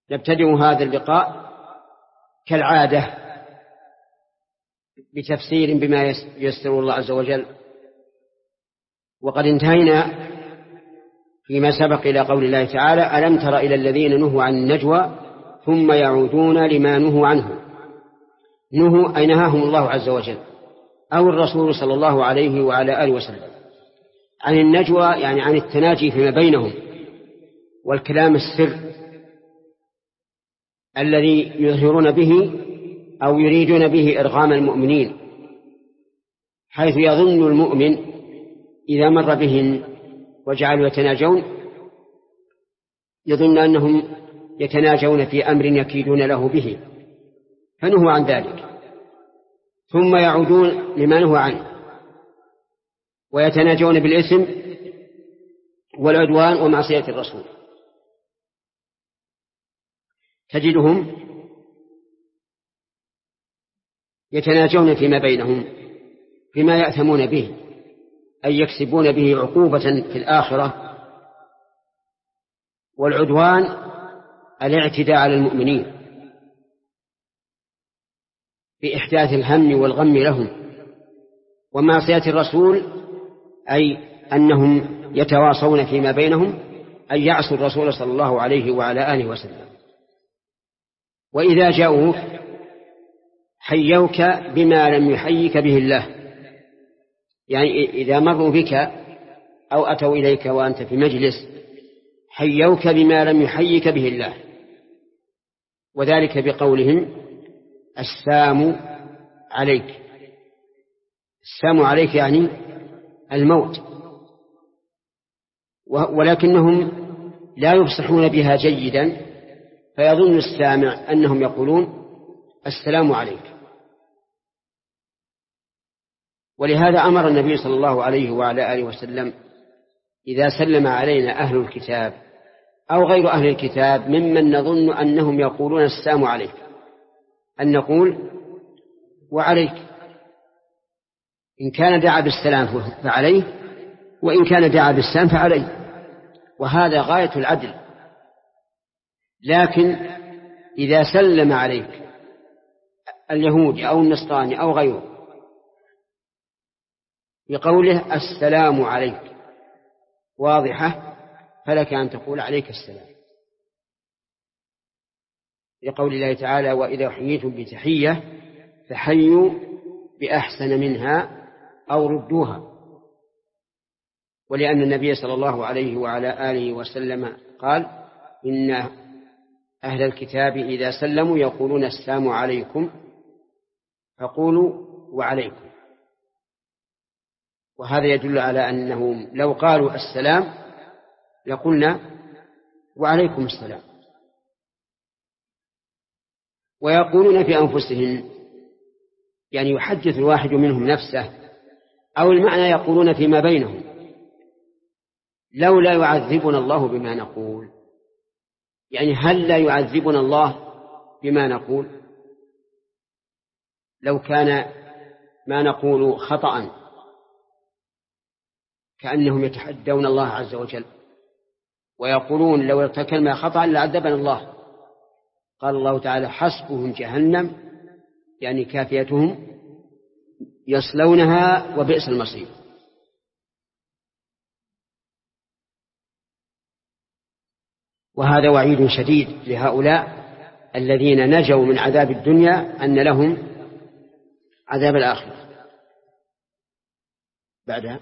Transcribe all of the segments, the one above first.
نبتدئ هذا اللقاء كالعادة بتفسير بما ييسر الله عز وجل. وقد انتهينا فيما سبق إلى قول الله تعالى: ألم تر إلى الذين نهوا عن النجوى ثم يعودون لما نهوا عنه. نهوا أي نهاهم الله عز وجل أو الرسول صلى الله عليه وعلى آله وسلم عن النجوى، يعني عن التناجي فيما بينهم والكلام السر الذي يظهرون به أو يريدون به إرغام المؤمنين، حيث يظن المؤمن إذا مر بهم وجعلوا يتناجون يظن أنهم يتناجون في أمر يكيدون له به، فنهوا عن ذلك ثم يعودون لما نهوا عنه ويتناجون بالإثم والعدوان ومعصية الرسول. تجدهم يتناجون فيما بينهم فيما يأثمون به، أي يكسبون به عقوبة في الآخرة، والعدوان الاعتداء على المؤمنين بإحداث الهم والغم لهم، ومعصية الرسول أي أنهم يتواصون فيما بينهم أي يعصوا الرسول صلى الله عليه وعلى آله وسلم. وإذا جاءوك حيوك بما لم يحيك به الله، يعني إذا مروا بك أو أتوا إليك وأنت في مجلس حيوك بما لم يحيك به الله، وذلك بقولهم: السام عليك. السام عليك يعني الموت، ولكنهم لا يفصحون بها جيدا، فيظن السامع أنهم يقولون: السلام عليك. ولهذا أمر النبي صلى الله عليه وعلى آله وسلم إذا سلم علينا أهل الكتاب أو غير أهل الكتاب ممن نظن أنهم يقولون السلام عليك أن نقول: وعليك، إن كان دعا بالسلام فعليه، وإن كان دعا بالسلام فعليه، وهذا غاية العدل. لكن إذا سلم عليك اليهودي أو النصراني أو غيره بقوله: السلام عليك، واضحة، فلك أن تقول: عليك السلام، لقول الله تعالى: وإذا حييتم بتحية فحيوا بأحسن منها أو ردوها. ولأن النبي صلى الله عليه وعلى آله وسلم قال: إن أهل الكتاب إذا سلموا يقولون: السلام عليكم، فقولوا: وعليكم. وهذا يدل على أنهم لو قالوا السلام لقلنا: وعليكم السلام. ويقولون في أنفسهم، يعني يحدث الواحد منهم نفسه، أو المعنى يقولون فيما بينهم: لو لا يعذبنا الله بما نقول، يعني هل لا يعذبنا الله بما نقول لو كان ما نقول خطأ، كأنهم يتحدون الله عز وجل ويقولون: لو ارتكبنا خطأ لعذبنا الله. قال الله تعالى: حسبهم جهنم، يعني كافيتهم، يصلونها وبئس المصير. وهذا وعيد شديد لهؤلاء الذين نجوا من عذاب الدنيا أن لهم عذاب الآخرة. بعدها: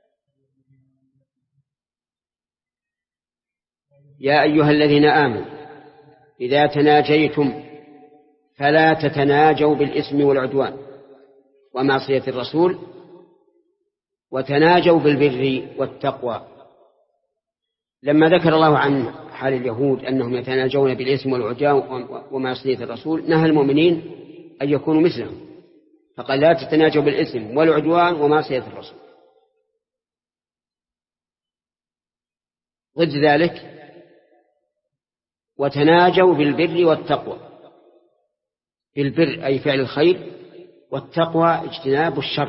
يا أيها الذين آمنوا إذا تناجيتم فلا تتناجوا بالإثم والعدوان ومعصية الرسول، وتناجوا بالبر والتقوى. لما ذكر الله عن حال اليهود أنهم يتناجون بالإثم والعدوان ومعصية الرسول، نهى المؤمنين أن يكونوا مثلهم، فقال: لا تتناجوا بالإثم والعدوان ومعصية الرسول. ضد ذلك: وتناجوا بالبر والتقوى. بالبر أي فعل الخير، والتقوى اجتناب الشر،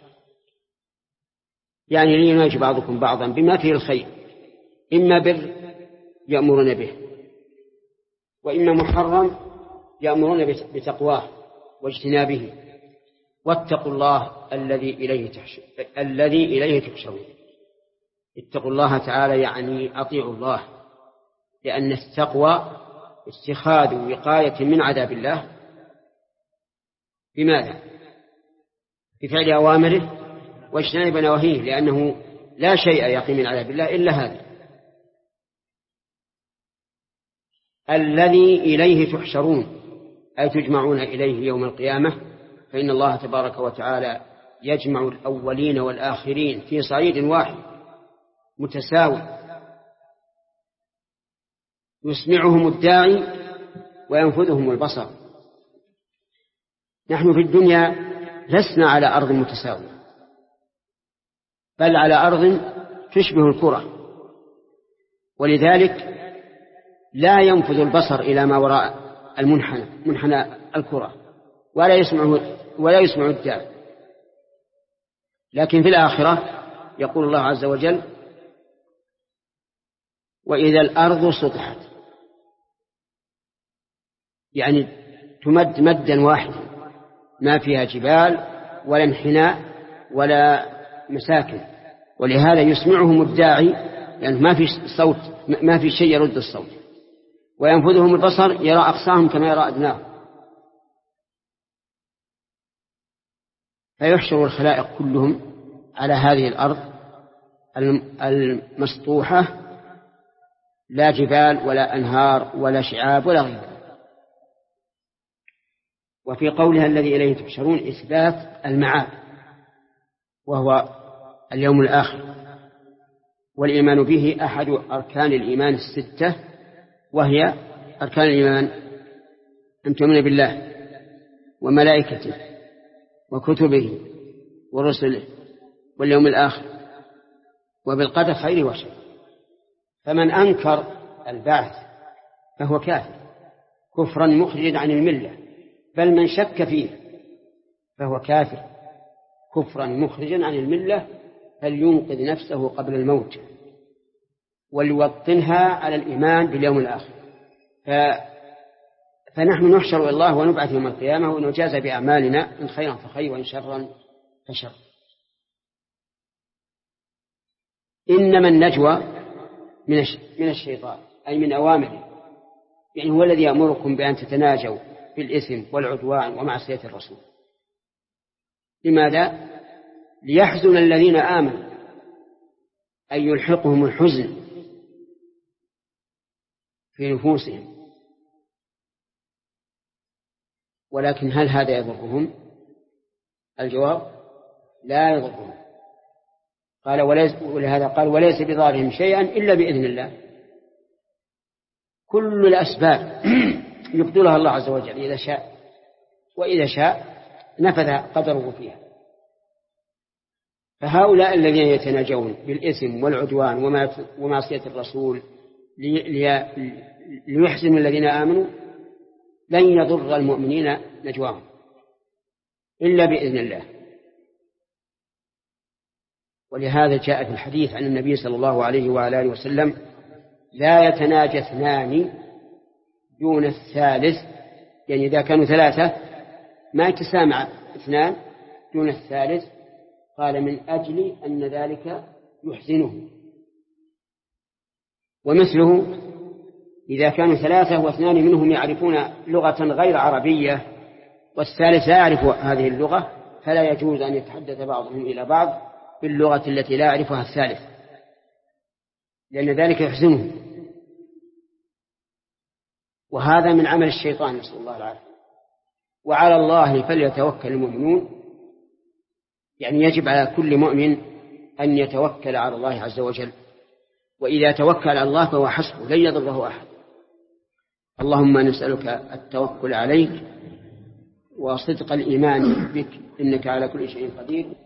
يعني ليناجي بعضكم بعضا بما فيه الخير، إما بر يأمرون به، وإما محرم يأمرون بتقواه واجتنابه. واتقوا الله الذي إليه تحشرون. اتقوا الله تعالى يعني أطيعوا الله، لأن التقوى اتخاذ وقاية من عذاب الله. بماذا؟ بفعل أوامره واجتناب نواهيه، لأنه لا شيء يقي من عذاب الله إلا هذا. الذي إليه تحشرون أي تجمعون إليه يوم القيامة، فإن الله تبارك وتعالى يجمع الأولين والآخرين في صعيد واحد متساوي، يسمعهم الداعي وينفذهم البصر. نحن في الدنيا لسنا على أرض متساوية، بل على أرض تشبه الكرة، ولذلك لا ينفذ البصر إلى ما وراء منحنى الكرة، ولا يسمع الداعي. لكن في الآخرة يقول الله عز وجل: وإذا الأرض سطحت، يعني تمد مدا واحدا، ما فيها جبال ولا انحناء ولا مساكن، ولهذا يسمعهم الداعي، يعني ما في شيء يرد الصوت، وينفذهم البصر يرى أقصاهم كما يرى أدناهم. فيحشر الخلائق كلهم على هذه الأرض المسطوحة، لا جبال ولا أنهار ولا شعاب ولا غيره. وفي قولها الذي إليه تحشرون إثبات المعاد، وهو اليوم الآخر، والإيمان به أحد أركان الإيمان الستة، وهي أركان الإيمان: أن تؤمن بالله وملائكته وكتبه ورسله واليوم الآخر وبالقدر خيره وشره. فمن أنكر البعث فهو كافر كفرا مخرجا عن الملة، بل من شك فيه فهو كافر كفرا مخرجا عن الملة، فلينقذ نفسه قبل الموت وليوطنها على الإيمان باليوم الآخر. فنحن نحشر إلى الله ونبعث يوم القيامة ونجازى بأعمالنا، إن خيرا فخير وإن شرا فشر. إنما النجوى من الشيطان، أي من أوامره، يعني هو الذي يأمركم بأن تتناجوا بالإثم والعدوان ومعصية الرسول. لماذا؟ ليحزن الذين آمنوا، أي يلحقهم الحزن في نفوسهم. ولكن هل هذا يضرهم؟ الجواب: لا يضرهم. ولهذا قال: وليس بضارهم شيئا إلا بإذن الله. كل الأسباب يبطلها الله عز وجل إذا شاء، وإذا شاء نفذ قدره فيها. فهؤلاء الذين يتناجون بالإثم والعدوان ومعصية الرسول ليحزنوا الذين آمنوا لن يضر المؤمنين نجواهم إلا بإذن الله. ولهذا جاء في الحديث عن النبي صلى الله عليه وعلى آله وسلم: لا يتناجى اثنان دون الثالث، يعني إذا كانوا ثلاثة ما يتسامع اثنان دون الثالث. قال: من أجل أن ذلك يحزنه. ومثله إذا كانوا ثلاثة واثنان منهم يعرفون لغة غير عربية والثالث لا يعرف هذه اللغة، فلا يجوز أن يتحدث بعضهم إلى بعض باللغة التي لا يعرفها الثالث، لأن ذلك يحزنه. وهذا من عمل الشيطان، نسأل الله العافية. وعلى الله فليتوكل المؤمنون، يعني يجب على كل مؤمن أن يتوكل على الله عز وجل، وإذا توكل على الله فهو حسبه، لن يضره أحد. اللهم نسألك التوكل عليك وصدق الإيمان بك، إنك على كل شيء قدير.